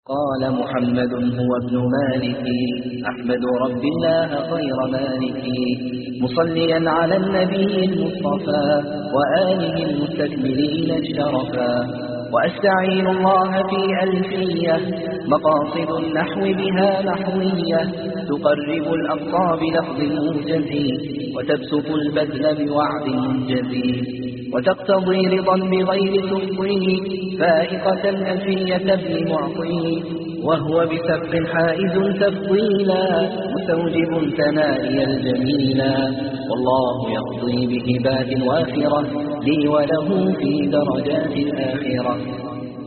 قال محمد هو ابن مالك أحمد رب الله خير مالك مصليا على النبي المصطفى وآله المستكملين الشرفا وأستعين الله في ألفية مقاصد النحو بها نحوية تقرب الأقصى بلفظ موجز وتبسط البذل بوعد منجز وتقتضي رضا بغير تفضيل فائقة ألفية ابن معطي وهو بسبق حائز تفضيلا مستوجب ثنائي الجميلا والله يقضي بهبات وافرة لي وله في درجات الآخرة.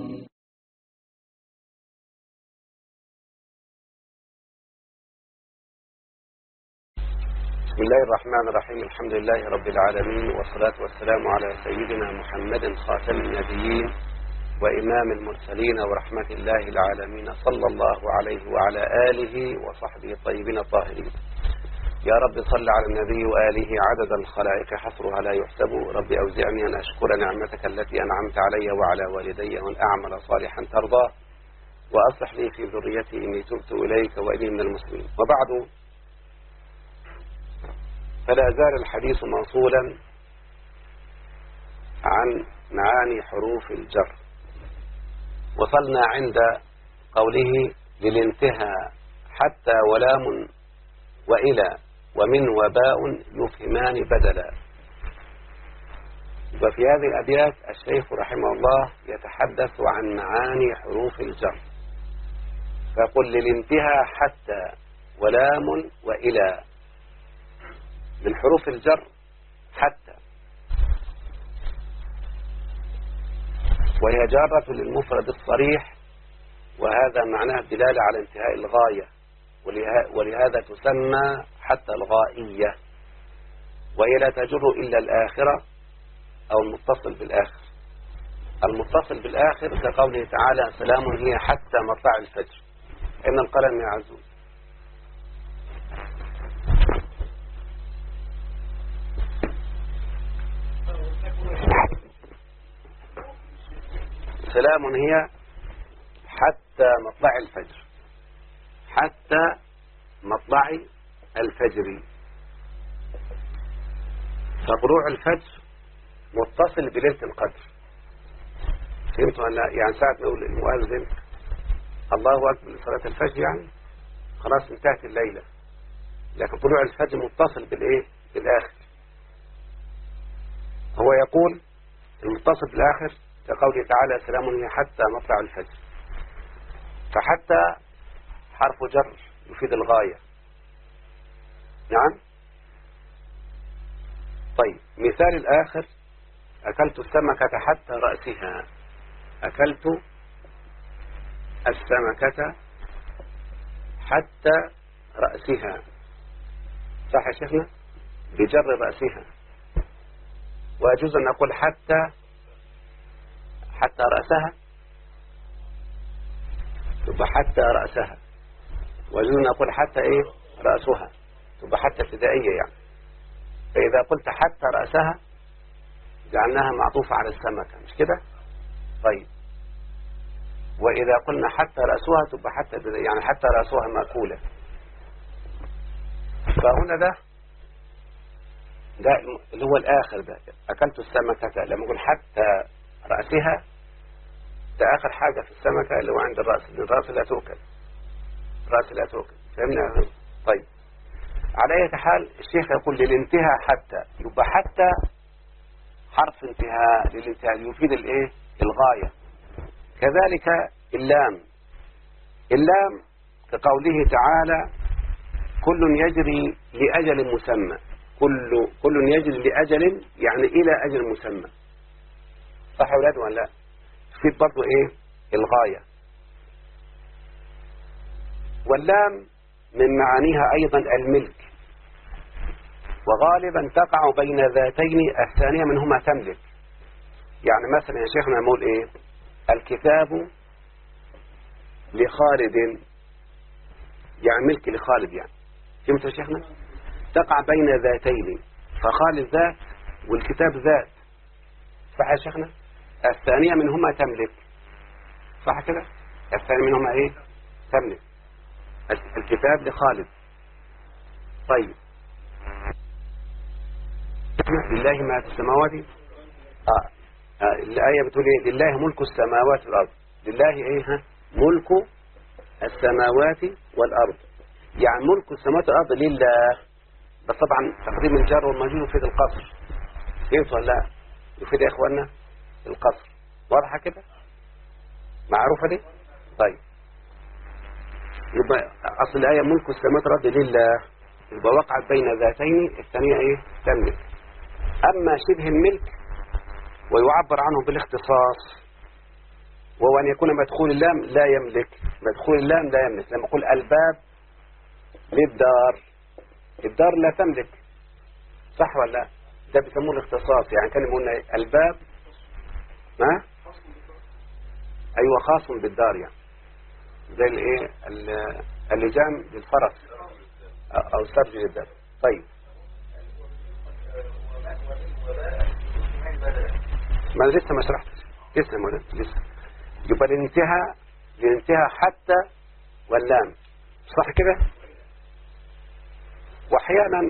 بسم الله الرحمن الرحيم. الحمد لله رب العالمين والصلاة والسلام على سيدنا محمد خاتم النبيين وإمام المرسلين ورحمة الله العالمين صلى الله عليه وعلى آله وصحبه الطيبين الطاهرين. يا رب صل على النبي وآله عدد الخلائق حصرها لا يحسب. رب أوزعني أن أشكر نعمتك التي أنعمت علي وعلى والدي وأن أعمل صالحا ترضى وأصلح لي في ذريتي إني تبت إليك وإني من المسلمين. وبعد، فلا زال الحديث موصولا عن معاني حروف الجر. وصلنا عند قوله للانتهاء حتى ولام وإلى ومن وباء يفهمان بدلا. وفي هذه الأبيات الشيخ رحمه الله يتحدث عن معاني حروف الجر، فقل للانتهاء حتى ولام وإلى. من حروف الجر حتى، وهي جارة للمفرد الصريح، وهذا معناه الدلالة على انتهاء الغاية، ولهذا تسمى حتى الغائية. وهي لا تجر إلا الآخرة أو المتصل بالآخر. المتصل بالآخر كقوله تعالى سلام هي حتى مطلع الفجر إن القلم يعزون. سلام هي حتى مطلع الفجر، حتى مطلع الفجر. فطلوع الفجر متصل بليلة القدر. فهمتوا ولا لا؟ يعني ساعة نقول المؤذن الله أكبر لصلاة الفجر يعني خلاص انتهت الليلة، لكن طلوع الفجر متصل بالإيه؟ بالآخر. هو يقول المتصل بالآخر كقوله تعالى سلام هي حتى مطلع الفجر. فحتى حرف جر يفيد الغاية. نعم. طيب، مثال الآخر أكلت السمكة حتى رأسها. أكلت السمكة حتى رأسها، صح يا شيخنا؟ بجر رأسها. ويجوز أن نقول حتى رأسها، تبقى حتى رأسها. ويجوز أن نقول حتى إيه؟ رأسها، تبقى حتى ابتدائية يعني. فإذا قلت حتى رأسها جعلناها معطوفة على السمكة، مش كده؟ طيب، وإذا قلنا حتى رأسها تبقى حتى يعني حتى رأسها مأكولة. فهنا ده اللي هو الآخر ده، أكلت السمكة. لما أقول حتى رأسها ده آخر حاجة في السمكة اللي هو عند الرأس، لأن الرأس لا تؤكل، الرأس لا تؤكل. فهمنا؟ طيب، على أي حال الشيخ يقول للانتهاء حتى، يبقى حتى حرف انتهاء للانتهاء يفيد الايه؟ الغاية. كذلك اللام. اللام كقوله تعالى كل يجري لأجل مسمى. كل يجري لأجل يعني إلى أجل مسمى، صح يا أولاد ولا لا؟ تفيد برضو إيه؟ الغاية. واللام من معانيها أيضا الملك، وغالبا تقع بين ذاتين الثانية منهما تملك. يعني مثلا يا شيخنا نقول إيه؟ الكتاب لخالد، يعني ملك لخالد يعني. فهمت يا شيخنا؟ تقع بين ذاتين، فخالد ذات والكتاب ذات، صح يا شيخنا؟ الثانية منهما تملك، صح كده؟ الثاني منهما إيه؟ تملك. الكتاب لخالد. طيب لله ما في السماوات. الآية بتقول إيه؟ لله ملك السماوات والأرض. لله إيه؟ ملك السماوات والأرض. يعني ملك السماوات والأرض لله. بس طبعا تقديم الجار والمجرور يفيد القصر. فهمت ولا لا؟ يفيد يا إخواننا القصر. واضحة كده؟ معروفة دي؟ طيب يبقى أصل الآية ملك السماوات والأرض لله، يبقى وقعت بين ذاتين، الثانية إيه؟ تملك. أما شبه الملك ويعبر عنه بالاختصاص، وهو أن يكون مدخول اللام لا يملك. مدخول اللام لا يملك. لما أقول الباب للدار، الدار لا تملك، صح ولا لا؟ ده بيسموه الاختصاص. يعني كان يقولنا الباب ما أيوة خاص بالدار، يعني زي الايه اللجام للفرس او السرج للدار. طيب ما لسه ما شرحتش لسه. يبقى الانتهاء حتى واللام، صح كده؟ واحيانا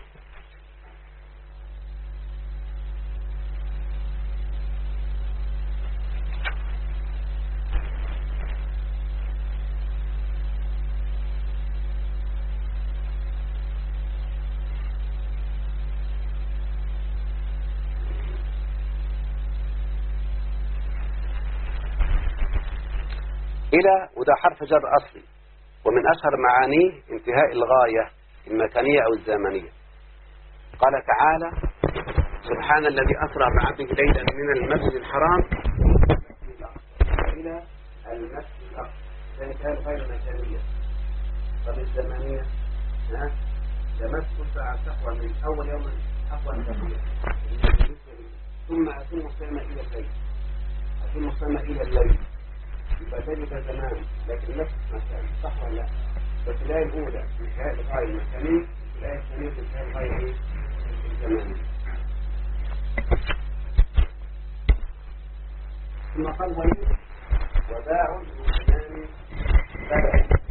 إلى، وده حرف جر أصلي، ومن أشهر معانيه انتهاء الغاية المكانية أو الزمنية. قال تعالى سبحان الذي أسرى بعبده ليلا من المسجد الحرام إلى المسجد الأقصى. ده انتهاء الغاية المكانية. طب الزمنية تمسك ساعة تقوى من أول يوم أقوى الزمنية، ثم أتم الصيام إلى الليل. أتم الصيام إلى الليل يبقى ذلك زمان، لكن نفس مكان، صح ولا لا؟ بس الآية الأولى انتهاء الغاية المكانية، الآية الثانية انتهاء الغاية الزمانية. ثم قال غير وداع من زمان بدأ.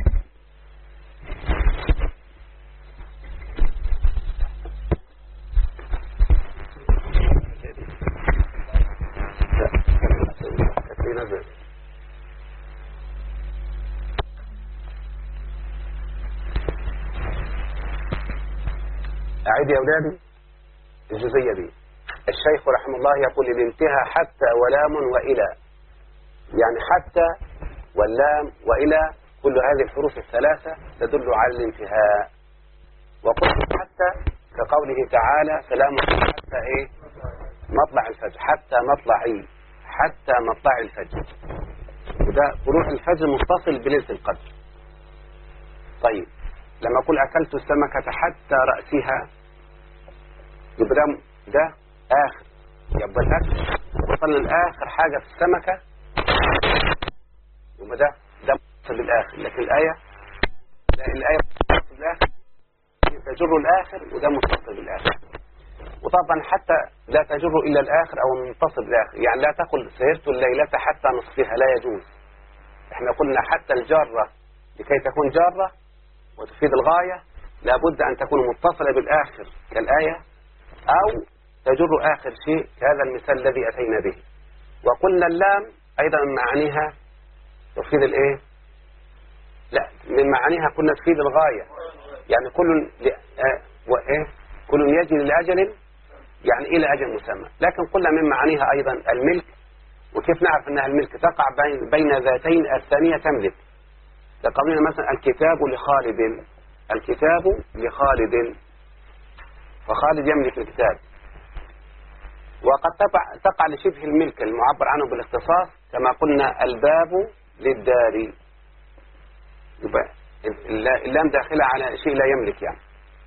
أعيد يا أولادي الجزئية دي. الشيخ رحمه الله يقول الانتهى حتى ولام وإلى، يعني حتى واللام وإلى كل هذه الحروف الثلاثة تدل على الانتهاء. وقلت حتى كقوله تعالى سلام حتى إيه؟ مطلع الفجر. حتى مطلع الفجر، وده طلوع الفجر متصل بليلة القدر. طيب لما أقول أكلت السمكة حتى رأسها، يبقى ده آخر، يبقى الأكل وصلنا لآخر حاجة في السمكة، يبقى ده متصل بالآخر. لكن الآية متصل بالآخر تجر الآخر، وده متصل بالآخر. وطبعا حتى لا تجر إلى الآخر أو متصل بالآخر. يعني لا تقل سهرت الليلة حتى نصفها، لا يجوز. احنا قلنا حتى الجارة لكي تكون جارة وتفيد الغاية لابد أن تكون متصلة بالآخر كالآية، أو تجر آخر شيء كهذا المثال الذي أتينا به. وقلنا اللام أيضا من معانيها تفيد الإيه؟ لا، من معانيها كنا تفيد الغاية. يعني كل يجري لأجل، يعني إلى أجل مسمى. لكن قلنا من معانيها أيضا الملك. وكيف نعرف أنها الملك؟ تقع بين ذاتين الثانية تملك. لقولنا مثلا الكتاب لخالد، فخالد يملك الكتاب. وقد تقع لشبه الملك المعبر عنه بالاختصاص، كما قلنا الباب للدار، يبقى اللام داخلة على شيء لا يملك يعني.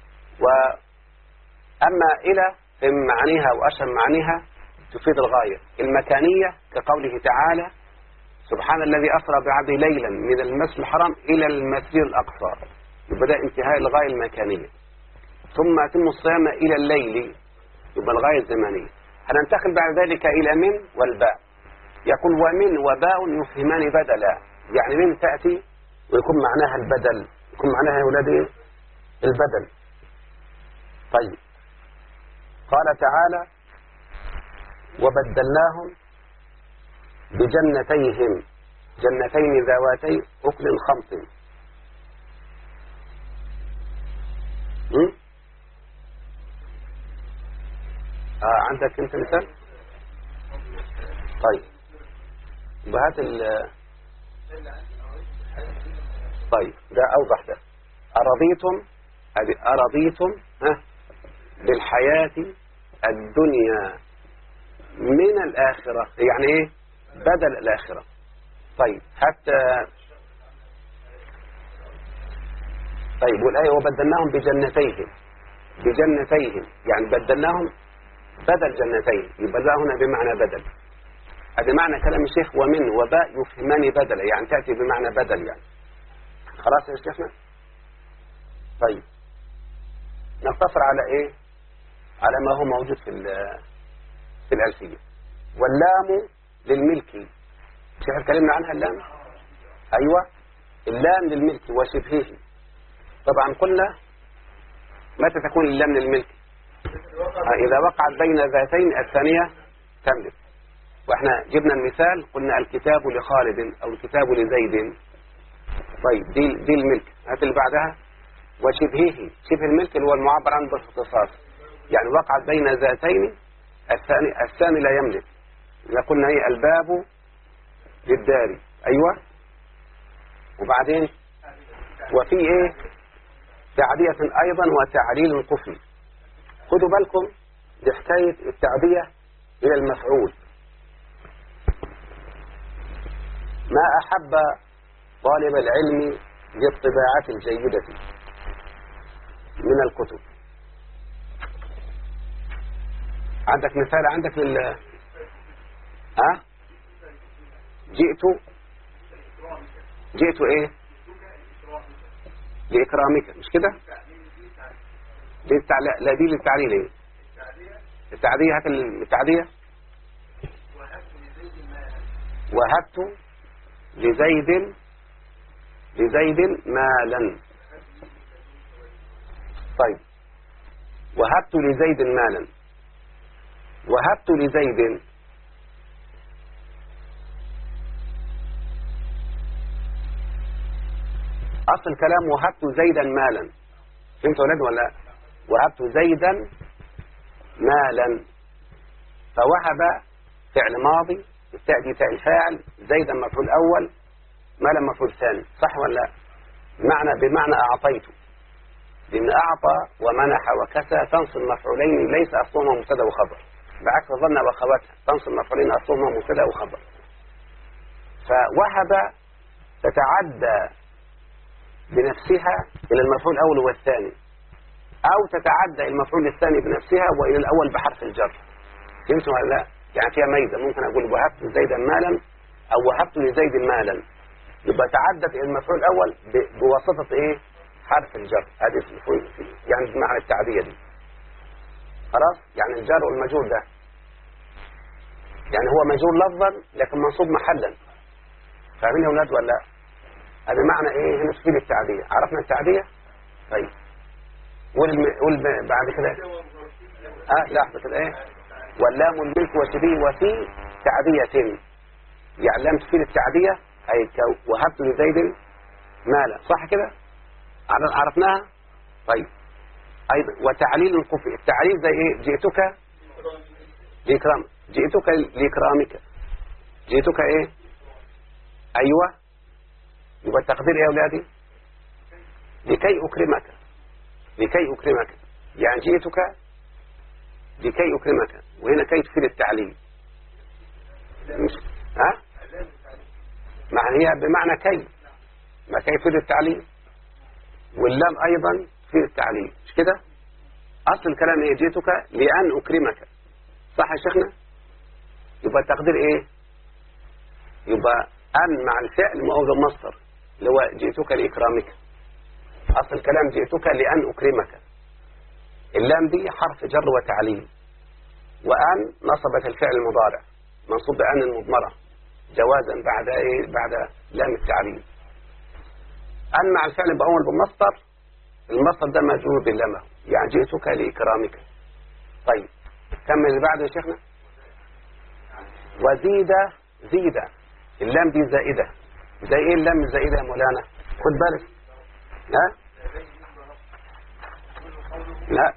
وأما إلى فمن معانيها وأشهر معانيها تفيد الغاية المكانية، كقوله تعالى سبحان الذي أسرى بعبده ليلا من المسجد الحرام إلى المسجد الأقصى، يبقى ده انتهاء الغاية المكانية. ثم أتم الصيام إلى الليل، يبقى الغاية الزمانية. هننتقل بعد ذلك إلى من والباء. يقول ومن وباء يفهمان بدلا. يعني من تأتي ويكون معناها البدل، يكون معناها يا أولادي البدل. طيب قال تعالى وبدلناهم بجنتيهم جنتين ذواتي أكل خمط. عندك انت مثال؟ طيب وهات طيب ده أوضح. ده أرضيتم بالحياة الدنيا من الآخرة، يعني إيه؟ بدل الآخرة. طيب حتى طيب والآية وبدلناهم بجنتيهم يعني بدلناهم بدل جنتين، يبقى لا هنا بمعنى بدل. هذا معنى كلام الشيخ ومن وباء يفهمان بدلا، يعني تأتي بمعنى بدل يعني. خلاص يا شيخنا؟ طيب نقتصر على ايه؟ على ما هو موجود في الألفية. واللام للملك، شيخ اتكلمنا عنها اللام. ايوه اللام للملك وشبهه. طبعا قلنا متى تكون اللام للملك؟ إذا وقعت بين ذاتين الثانية تملك. واحنا جبنا المثال قلنا الكتاب لخالد او الكتاب لزيد. طيب دي الملك. هات اللي بعدها وشبهه، شبه الملك اللي هو المعبر عنه بالاختصاص، يعني وقعت بين ذاتين الثاني لا يملك. إذا قلنا هي الباب للدار. ايوه وبعدين وفي ايه تعدية ايضا وتعليل القفل. خدوا بالكم بحكاية التعدية الى المفعول. ما أحب طالب العلم بالطباعة الجيدة من الكتب. عندك مثال عندك جئت ايه لإكرامك، مش كده؟ لا دي للتعليل. ايه التعدية؟ هات التعدية. وهبت لزيد مالا. طيب وهبت لزيد مالا، وهبت لزيد أصل الكلام وهبت زيدا مالا. فهمت ولد ولا؟ وهبت زيدا مالا، فوهب فعل ماضي تأتي تاء الفاعل، زيدا مفعول أول، مالا مفعول ثاني، صح ولا لا؟ بمعنى أعطيته، لأن أعطى ومنح وكسى تنصب مفعولين ليس أصلهما مبتدا وخبر، بعكس ظن وأخواتها تنصب مفعولين أصلهما مبتدا وخبر. فوهب تتعدى بنفسها إلى المفعول الأول والثاني، أو تتعدى المفعول الثاني بنفسها وإلى الأول بحرف الجر. فهمتوا ولا لا؟ يعني فيها ميزة، ممكن أقول وهبت زيدا مالا أو وهبت لزيد مالا، يبقى تعدت المفعول الأول بواسطة إيه؟ حرف الجر. هذه يعني بمعنى التعدية دي. خلاص؟ يعني الجر والمجرور ده يعني هو مجرور لفظا لكن منصوب محلا. فاهمين يا أولاد ولا لا؟ هذا معنى إيه هنا تفيد التعدية. عرفنا التعدية؟ طيب قول بعد كده لحظة كده إيه؟ واللام الملك وشبيه وفي تعدية، يعني لام تفيد التعدية أي وهبت لزيد مالا، صح كده؟ عرفناها؟ طيب أيضا وتعليل القفل. التعليل زي إيه؟ جئتك لإكرامك، جئتك إيه؟ أيوة يبقى التقدير إيه يا أولادي؟ لكي أكرمك، يعني جئتك لكي أكرمك، وهنا كي تفيد التعليل. مش ما هي بمعنى كي، ما كي تفيد التعليل، واللام أيضا تفيد التعليل، مش كده؟ أصل الكلام إيه؟ جئتك لأن أكرمك، صح يا شيخنا؟ يبقى التقدير إيه؟ يبقى أن مع الفعل موضع مصدر اللي هو جئتك لإكرامك. أصل الكلام جئتك لأن أكرمك. اللام دي حرف جر وتعليل، وأن نصبت الفعل المضارع منصوب بأن المضمرة جوازا بعد إيه؟ لام التعليل. أما الفعل بأول بمصدر، المصدر ده مجرور باللام، يعني جئتك لإكرامك. طيب كمل اللي بعده يا شيخنا. وزيد، زيد، اللام دي زائدة. زي ايه اللام الزائدة يا مولانا؟ خد بالك. ها؟ لا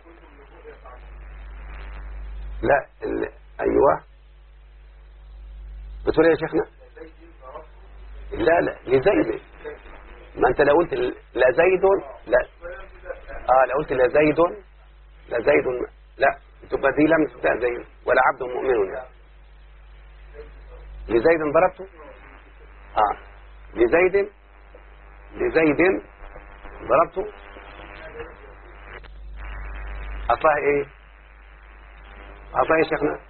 لا ايوه بتقول ايه يا شيخنا؟ لا لا لزيد. ما انت لو قلت لا زيد لا لو قلت لا زيد لا زيد لا تبقى دي لم تبدا زيد ولا عبد مؤمن. لزيد ضربته لزيد ضربته. اصلها ايه؟ اصلها ايه يا شيخنا؟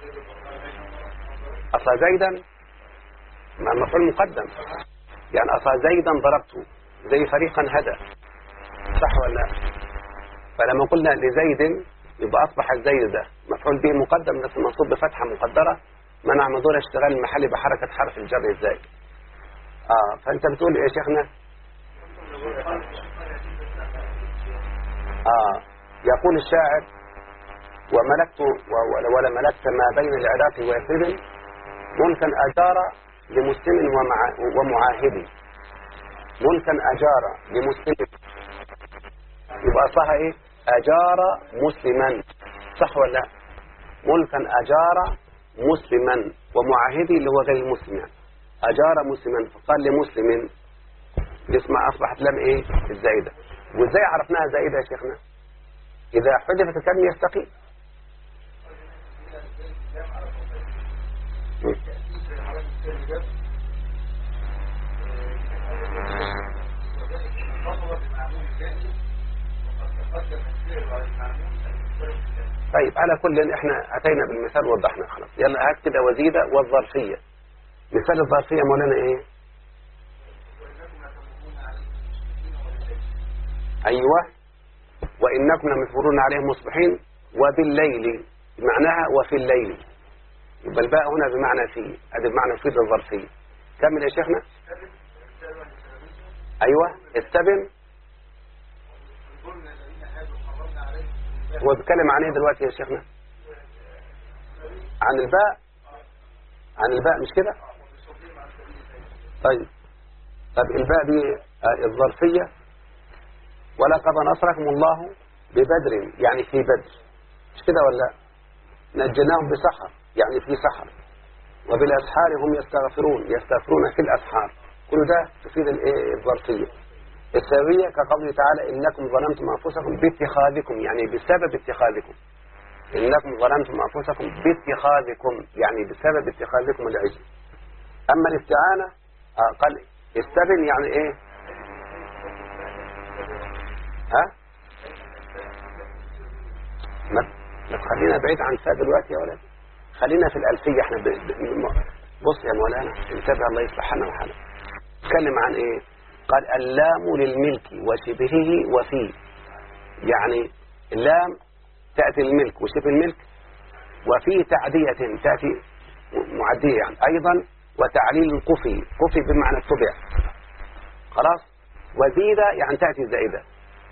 اصلها زيدا مع مفعول مقدم، يعني اصلها زيدا ضربته زي فريقا هدى، صح ولا لا؟ فلما قلنا لزيد يبقى اصبح الزيد ده مفعول به مقدم بس منصوب بفتحه مقدره منع مدور اشتغال المحل بحركه حرف الجر الزائد. فانت بتقول ايه يا شيخنا؟ يقول الشاعر وملكت ولا ملكت ما بين العراق ويثرب ملكا أجار لمسلم ومعاهد. ملكا أجار لمسلم يبقى صح ايه؟ أجار مسلما، صح ولا لا؟ ملكا أجار مسلما ومعاهدي اللي هو غير المسلم، يعني أجار مسلما فقال لمسلم اسمها أصبحت لم ايه؟ الزائدة. وازاي عرفناها زائدة يا شيخنا؟ إذا حذفت الكلمة يستقيم. طيب على كل احنا اتينا بالمثال ووضحنا خلاص. يلا هات كده وزيدة والظرفية. مثال الظرفية مولانا ايه؟ ايوه وانكم لمثمرون عليهم مصبحين وبالليل معناها وفي الليل. يبقى الباء هنا بمعنى في، ادي بمعنى في الظرفية. كمل يا شيخنا. ايوه السبن هو بيتكلم عن ايه دلوقتي يا شيخنا؟ عن الباء، عن الباء مش كده؟ طيب الباء دي الظرفية. ولقد نصركم الله ببدر يعني في بدر، مش كده ولا؟ نجيناهم بسحر يعني في سحر. وبالأسحار هم يستغفرون في الأسحار. كل ده تفيد الظرفية. السببية كقوله تعالى إنكم ظلمتم أنفسكم باتخاذكم يعني بسبب اتخاذكم. إنكم ظلمتم أنفسكم باتخاذكم يعني بسبب اتخاذكم العجل. أما الاستعانة قال استبن يعني إيه؟ ها؟ ما تخلينا بعيد عن فا دلوقتي يا ولد. خلينا في الألفية. احنا بص يا مولانا انتبه الله يصلح حالنا وحالك. نتكلم عن ايه؟ قال اللام للملك وشبهه وفيه، يعني اللام تأتي الملك وشبه الملك، وفي تعدية تأتي معدية يعني أيضا، وتعليل قفي بمعنى التبع. خلاص. وزيدة يعني تأتي زائدة.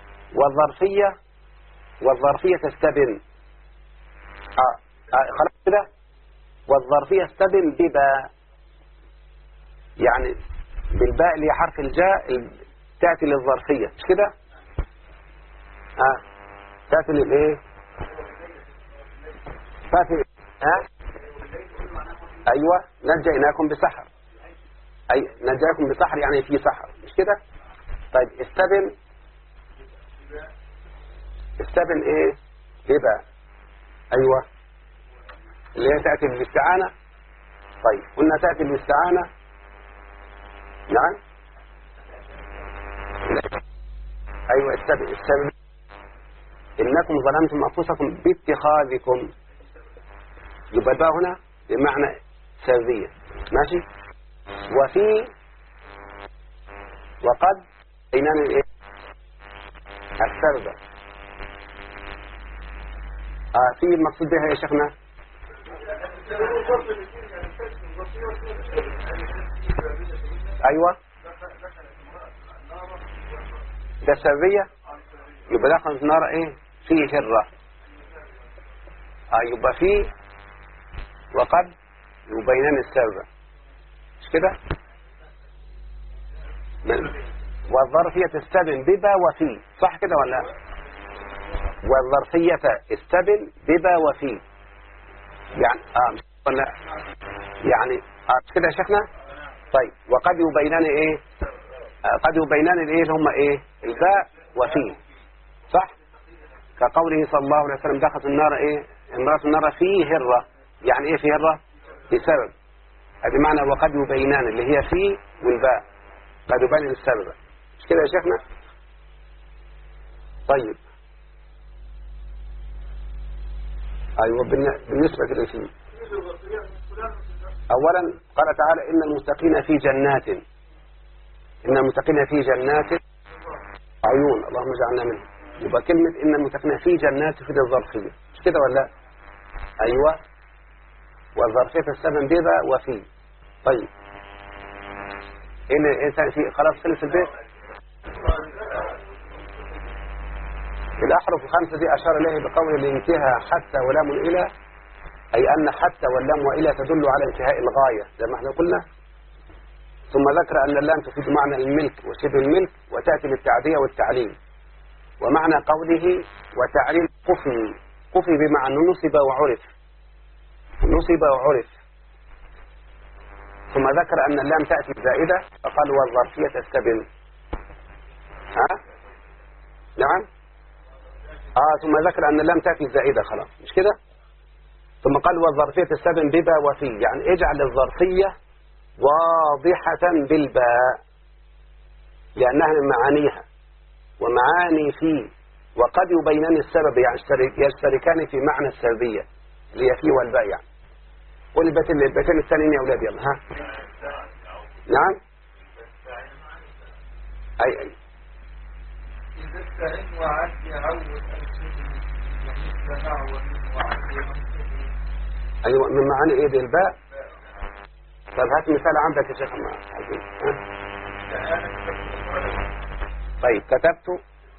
والظرفية تستبن خلاص كده. والظرفية تستبن بباء يعني بالباء اللي هي حرف الجاء تأتي للظرفية مش كده؟ تأتي للإيه؟ تأتي أيوة نجيناكم بسحر. أي نجاكم بسحر يعني في سحر مش كده؟ طيب استبن إيه؟ بباء. أيوة اللي هي تأتي بالاستعانة. طيب قلنا تأتي بالاستعانة. نعم أيوة استبن إنكم ظلمتم أنفسكم باتخاذكم. يبقى الباء هنا بمعنى سببية ماشي. وفي وقد بينان الايه؟ السبب. في المقصود بها يا شيخنا أيوة ده السببية. يبقى دخلت النار إيه؟ فيه هرة. يبقى فيه وقد يبينان السبب، مش كده؟ والظرفية استبن ببا وفي، صح كده ولا لا؟ والظرفية استبن ببا وفي، يعني مش ولا يعني مش كده يا شيخنا؟ طيب وقد يبينان ايه؟ قد يبينان الايه اللي هم ايه؟ الباء وفي، صح؟ كقوله صلى الله عليه وسلم دخلت النار ايه؟ امرأة النار فيه هرة، يعني ايه فيه هرة؟ بسبب. هذه معنى وقد يبينان اللي هي فيه والباء قد يبين السبب، مش كده يا شيخنا؟ طيب أيوة بالنسبة للاسم أولا قال تعالى إن المتقين في جنات، إن المتقين في جنات عيون، اللهم اجعلنا منهم. يبقى كلمة إن المتقين في جنات في الظرفية، مش كده ولا؟ أيوة والظرفية السبب بذا وفي. طيب إيه في خلاص خلص البيت. الأحرف الخمسة دي أشار إليه بقول الانتهى حتى ولام إلى، أي أن حتى واللام وإلى تدل على انتهاء الغاية زي ما احنا قلنا. ثم ذكر أن اللام تفيد معنى الملك وشبه الملك وتأتي للتعدية والتعليل. ومعنى قوله وتعليل قفي بمعنى نصب وعرف، نصب وعرف. ثم ذكر أن اللام تأتي زائدة فقال والظرفية تستبن. نعم ثم ذكر أن اللام تأتي زائدة، خلاص مش كده. ثم قال والظرفية تستبن ببا وفي، يعني اجعل الظرفية واضحة بالباء لأنها من معانيها، ومعاني في وقد يبينان السبب، يعني يشتركان في معنى السببية اللي هي في والباء. يعني قول البيتين الثانيين يا أولاد يلا. نعم أي أيوة من معاني إيه دي الباء. طيب هات مثال عندك يا شيخ. طيب كتبت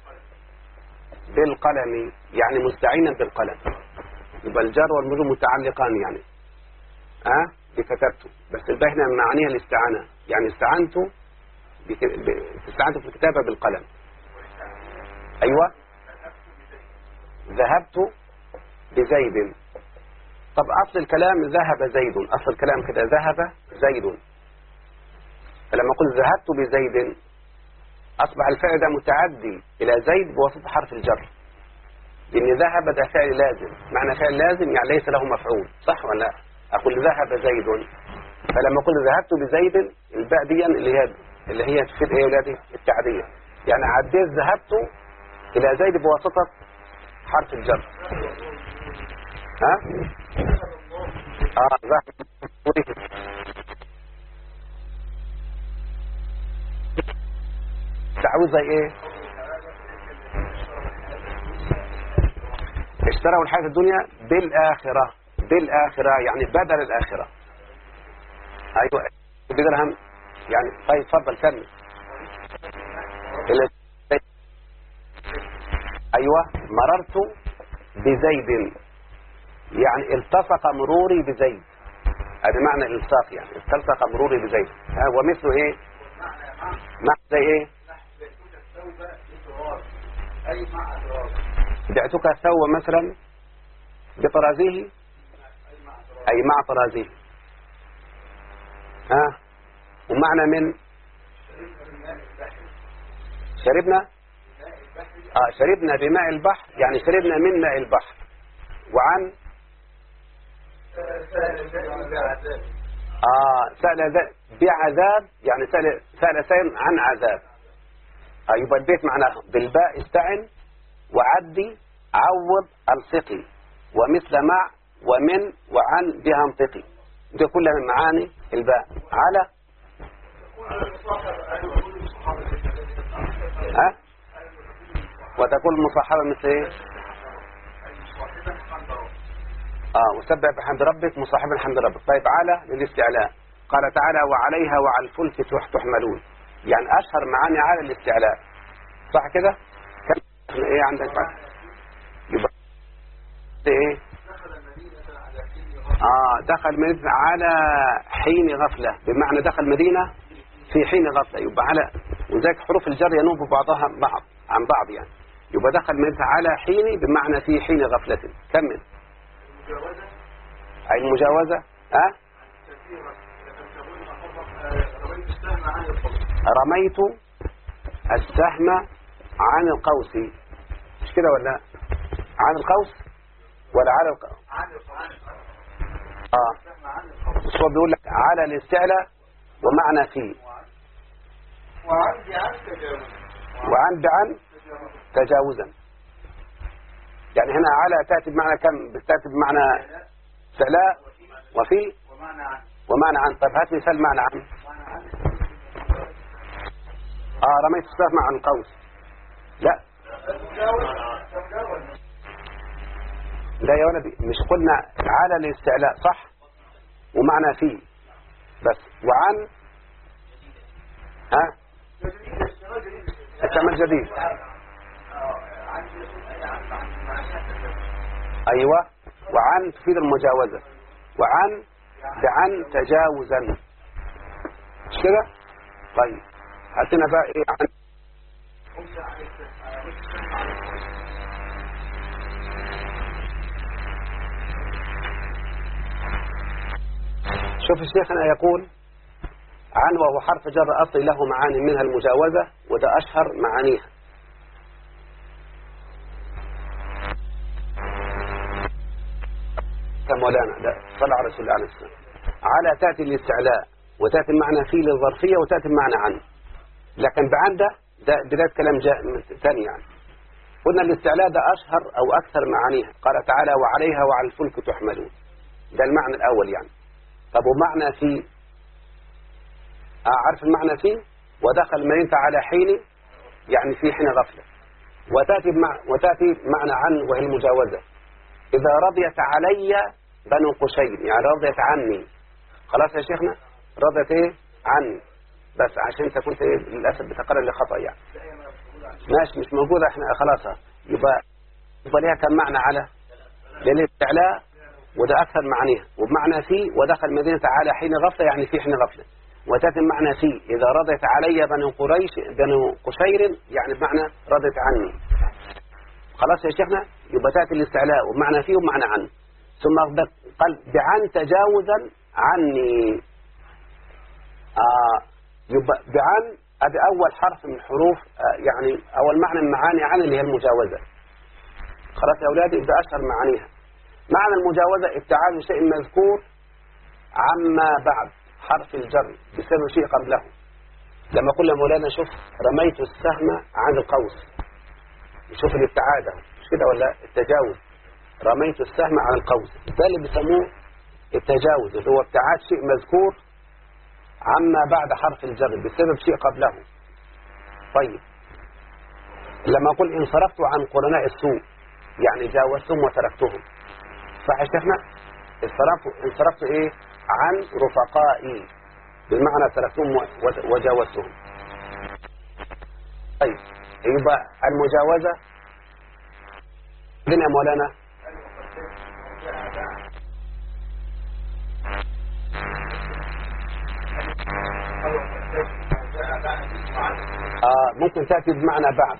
بالقلم يعني مستعينا بالقلم، يبقى الجار والمجرور متعلقان يعني بكتبت، بس الباء هنا من معانيها الاستعانة، يعني استعنت في الكتابة بالقلم. أيوة ذهبت بزيد. طب أصل الكلام ذهب زيد، أصل الكلام كده ذهب زيد، فلما قلت ذهبت بزيد أصبح الفعل ده متعدي إلى زيد بواسطة حرف الجر، لأن ذهب ده فعل لازم، معنى فعل لازم يعني ليس له مفعول، صح ولا لا؟ أقول ذهب زيد، فلما قلت ذهبت بزيد الباء دي اللي هي تفيد إيه يا ولادي؟ التعدية، يعني عديت ذهبت إلى زيد بواسطة حرف الجر. تعويض زي ايه؟ اشتروا الحياة الدنيا بالآخرة، بالآخرة يعني بدل الآخرة. ايوه بدرهم يعني. طيب اتفضل كمل. ايوه مررت بزيد يعني التصق مروري بزيد، هذا معنى الالصاق، يعني التصق مروري بزيد. ومثله ايه؟ معنى زي ايه؟ بعتك الثوب مثلا بطرازيه اي مع طرازيه. ومعنى من شربنا شربنا بماء البحر يعني شربنا من ماء البحر. وعن سأل بعذاب يعني سأل سائل عن عذاب. يبقى البيت معناه بالباء استعن وعدي عوض الصقي ومثل مع ومن وعن بها انطقي، دي كلها من معاني الباء. على وتكون مصاحبة مثل ايه؟ وسبح بحمد ربك مصاحبا حمد ربك. طيب على للاستعلاء قال تعالى وعليها وعلى الفلك تحملون، يعني أشهر معاني على الاستعلاء، صح كده؟ كم إيه عندك بعد؟ يبقى إيه؟ دخل مدينة على حين غفلة، بمعنى دخل مدينة في حين غفلة، يبقى على، وذلك حروف الجر ينوب بعضها عن بعض يعني، يبقى دخل مدينة على حين بمعنى في حين غفلة. كمل. أي المجاوزة. رميت السهم عن القوس، مش كده ولا عن القوس ولا على القوس؟ بس هو بيقول لك على الاستعلاء ومعنى فيه، وعن بعن تجاوزا، يعني هنا على تأتي بمعنى كم؟ بتأتي بمعنى استعلاء وفي ومعنى عن. طيب هات مثال معنى عن. رميت السهم عن القوس. لا يا ولدي، مش قلنا على الاستعلاء صح ومعنى فيه بس، وعن استعمال جديد. ايوه، وعن تفيد المجاوزة، وعن بعن تجاوزا، مش كده؟ طيب هاتنا بقى ايه عن. شوف الشيخنا يقول عن وهو حرف جر أصلي له معاني منها المجاوزة، وده أشهر معانيها. كمولانا لا صلى على رسول الله عليه السلام. على تأتي الاستعلاء وتأتي المعنى فيه للظرفية وتأتي المعنى عنه، لكن بعد ده بداية كلام ثاني يعني. قلنا الاستعلاء ده أشهر أو أكثر معانيها، قال تعالى وعليها وعلى الفلك تحملون، ده المعنى الأول يعني. طب ومعنى فيه، عارف المعنى فيه؟ ودخل مدينة على حين، يعني في حين غفلة. وتأتي معنى عن وهي المجاوزة، إذا رضيت علي بنو قشير، يعني رضيت عني. خلاص يا شيخنا، رضيت ايه عني، بس عشان انت كنت ايه للأسف بتقرر لخطأ يعني. ماشي مش موجودة، احنا خلاص. يبقى ليها كم معنى على للاستعلاء، وده أكثر معانيها، وبمعنى فيه ودخل مدينة على حين غفلة، يعني في حين غفلة. وتأتي معنى فيه إذا رضيت علي بنو قشير، يعني بمعنى رضيت عني. خلاص يا شيخنا، يبقى تأتي الاستعلاء ومعنى فيه ومعنى عنه. ثم قال بعن تجاوزا عني. يبقى بعن هذا أول حرف من حروف يعني أول معنى من معاني عن اللي هي المجاوزة. خلاص يا أولادي، ده أشهر معانيها. معنى المجاوزة ابتعاد شيء مذكور عما بعد حرف الجر بسبب شيء قبله. لما قلنا مولانا شوف رميت السهم عن القوس، شوف الابتعاد مش كده ولا التجاوز. رميت السهم عن القوس، ده اللي بيسموه التجاوز، اللي هو ابتعاد شيء مذكور عما بعد حرف الجر بسبب شيء قبله. طيب لما أقول انصرفت عن قرناء السوء، يعني جاوزتهم وتركتهم، صح يا شيخنا؟ انصرفت ايه عن رفقائي، بالمعنى تركتهم وجاوزتهم. طيب يبقى المجاوزة لنا مولانا ممكن تأتي بمعنى بعد،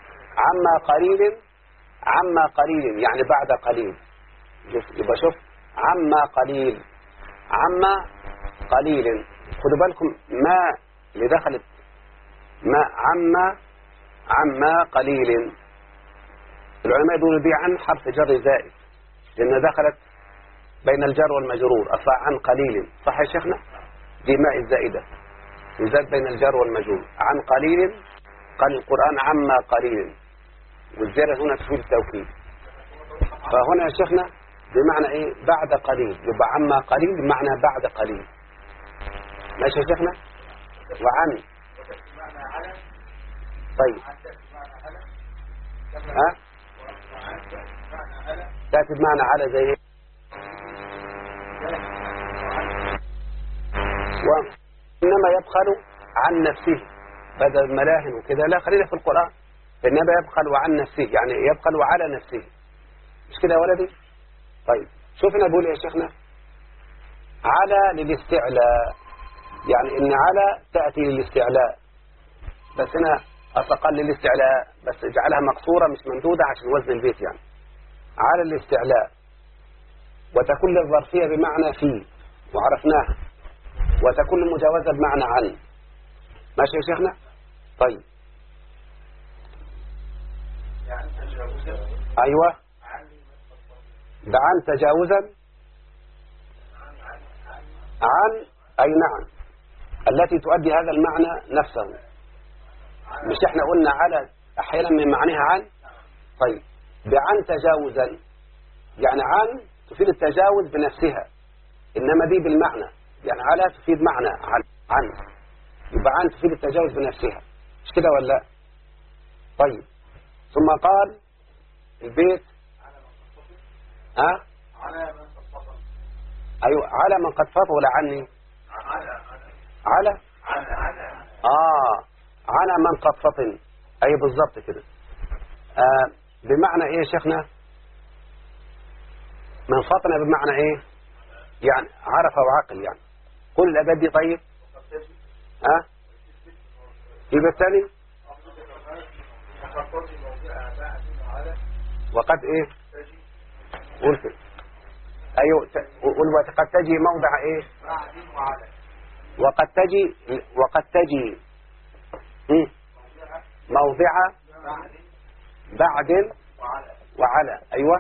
عما قليل يعني بعد قليل. يبقى شوف عما قليل، عما قليل، خدوا بالكم ما اللي دخلت ما عما قليل. العلماء يقولوا دي عن حرف جر زائد، لأن دخلت بين الجر والمجرور، أصلا عن قليل، صح يا شيخنا؟ دي ماء الزائدة يزاد بين الجر والمجرور. عن قليل قال القرآن عما قليل، والزيادة هنا تفيد التوكيد. فهنا يا شيخنا بمعنى ايه بعد قليل، يبقى عما قليل بمعنى بعد قليل. ماشي يا شيخنا؟ وعن طيب تأتي بمعنى على زي ايه؟ وإنما يبخل عن نفسه بدل الملاهن وكده، لا خلينا في القرآن. إنما يبخل عن نفسه يعني يبخل على نفسه، مش كده يا ولدي؟ طيب شوف هنا بيقول يا شيخنا على للاستعلاء، يعني إن على تأتي للاستعلاء، بس هنا أتقل للاستعلاء، بس اجعلها مقصورة مش ممدودة عشان وزن البيت يعني. على الاستعلاء وتكون للظرفية بمعنى في وعرفناها، وتكون المجاوزة بمعنى عن. ماشي يا شيخنا؟ طيب أيوة بعن تجاوزا عن أي نعم التي تؤدي هذا المعنى نفسه. مش احنا قلنا على أحيانا من معناها عن؟ طيب بعن تجاوزا يعني عن تفيد التجاوز بنفسها، إنما دي بالمعنى يعني على تفيد معنى عن، يبقى عن تفيد التجاوز بنفسها، مش كده ولا؟ طيب ثم قال البيت ها أيوة على من قد فات ولا عني؟ على على من قد فطن، أي بالضبط كده. بمعنى إيه يا شيخنا؟ من فطن بمعنى إيه؟ يعني عرف وعقل يعني. كل الأبيات دي طيب يبقى الثاني وقد إيه؟ قول كده. أيوة وقد تجي موضع إيه؟ وقد تجي موضع بعد وعلى. أيوة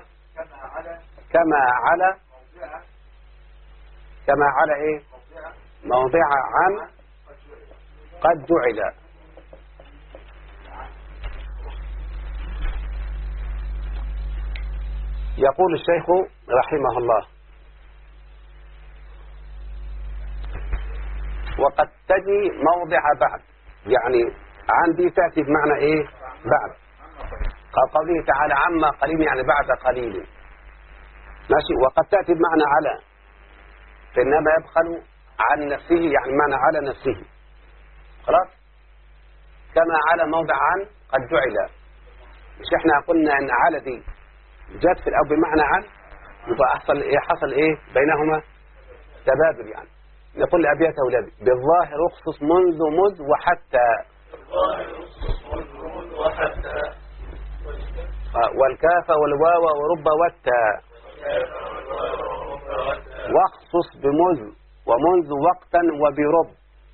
كما على إيه؟ موضع عن قد جعل. يقول الشيخ رحمه الله وقد تجي موضع بعد، يعني عندي تأتي بمعنى إيه؟ بعد. قوله تعالى عما قليل يعني بعد قليل. ماشي. وقد تأتي بمعنى على، فإنما يبخل عن نفسه يعني معنى على نفسه. خلاص. كما على موضع عن قد جعل. مش احنا قلنا ان على دي جت في الأول بمعنى عن، يبقى حصل ايه بينهما تبادل يعني. نقول لأبيات أولادي بالظاهر اخصص منذ مذ وحتى والكاف والواو ورب والتا واخصص بمذ ومنذ وقتا وبرب.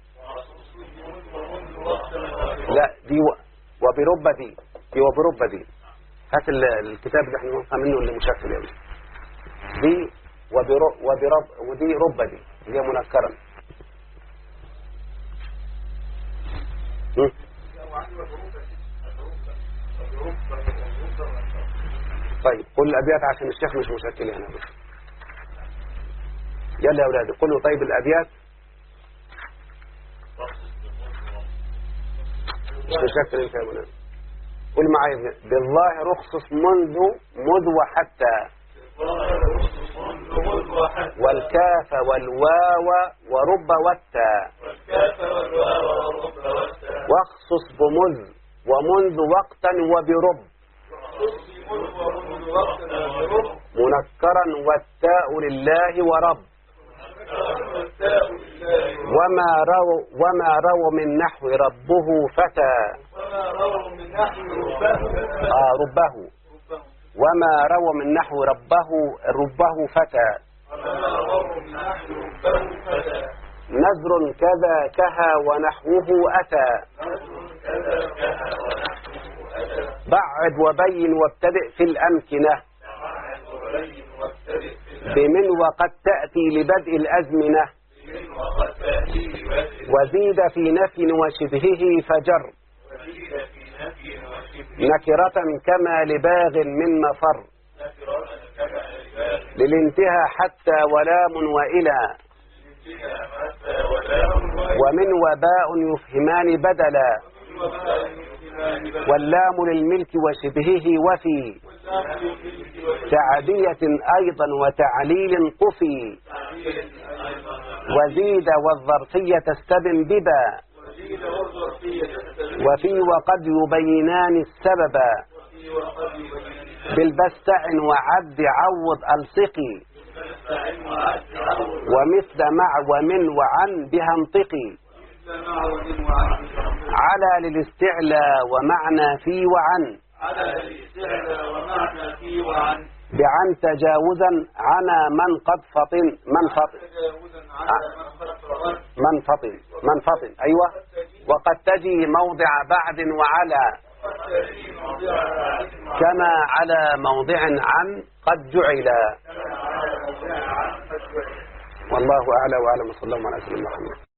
لا دي وبرب دي وبرب دي. هات الكتاب اللي احنا نقرأ منه اللي مشكل يعني. دي وبرب ودي رب دي اللي هي منكرا. طيب قل الأبيات عشان الشيخ مش مشكل هنا. يلا يا أولادي قلوا طيب الأبيات مش مشكل انت يا منى. قل معايا بالظاهر اخصص منذ مذ وحتى والكاف والواو ورب والتا واخصص بمذ ومنذ وقتا وبرب منكرا والتاء لله ورب وما رو من نحو ربه فتى ربه وما رو من نحو ربه فتى نذر كذا كها ونحوه أتى بعد وبين وابتدئ في الأمكنة بمن وقد تأتي لبدء الأزمنة وزيد في نفي وشبهه فجر نكرة كما لباغ من مفر للانتهى حتى ولام وإلى ومن وباء يفهمان بدلا واللام للملك وشبهه وفي تعدية أيضا وتعليل قفي وزيد والظرفية استبن ببا وفي وقد يبينان السبب بالبستع وعد عوض ألصقي ومثل مع ومن وعن بها انطقي على للاستعلى ومعنى في وعن بعن تجاوزا عنا من قد منفطن أيوة وقد تجي موضع بعد وعلى كما على موضع عن قد جعل. والله أعلى وأعلم. صلى الله عليه وسلم.